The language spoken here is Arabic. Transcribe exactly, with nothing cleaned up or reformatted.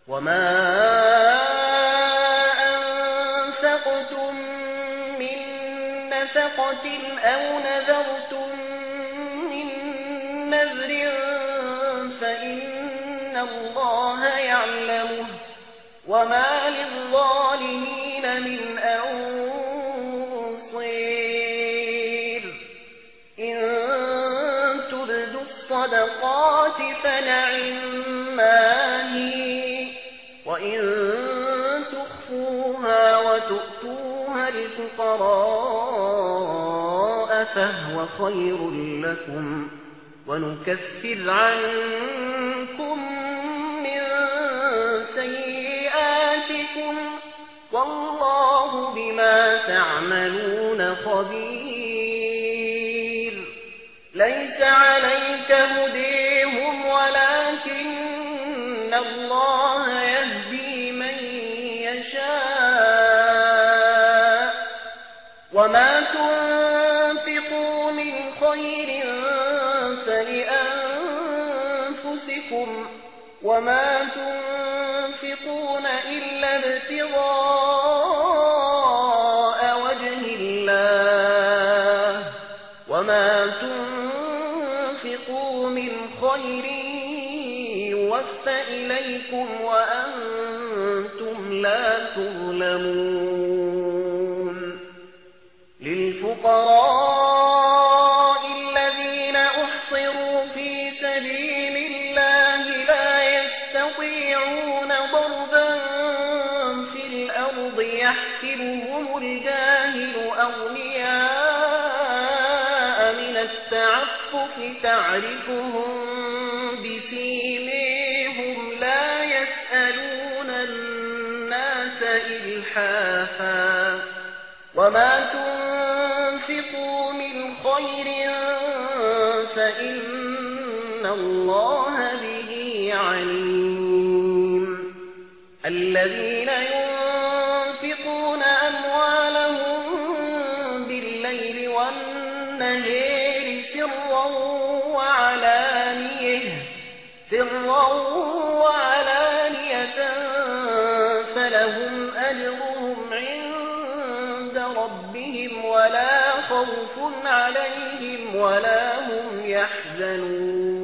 وما أنفقتم من نفقة أو نذرتم من نذر فإن الله يعلمه وما للظالمين من أنصير إن تبدوا الصدقات فنعما هي وإن تخفوها وتؤتوها الفقراء فهو خير لكم ونكفر عنكم من سيئاتكم والله بما تعملون خبير ليس عليك هديهم ولكن الله يهدي من يشاء وما تنفقوا من خير فلأنفسكم وما تنفقون إلا ابتغاء وجه الله وما تنفقوا من خير يوفى إليكم وأنتم لا تظلمون للفقراء الذين أحصروا في سبيل الله لا يستطيعون ضربا في الأرض يحسبهم الجاهل أغنياء من التعفف تعرفهم بسيميهم لا يسألون الناس إلحافا وما تنفقوا من خير فإن الله به عليم الذين ينفقون أموالهم بالليل والنهار سرا وعلانية سرا وعلانية فلهم أجرهم عند ربهم ولا خوف عليهم ولا هم يحزنون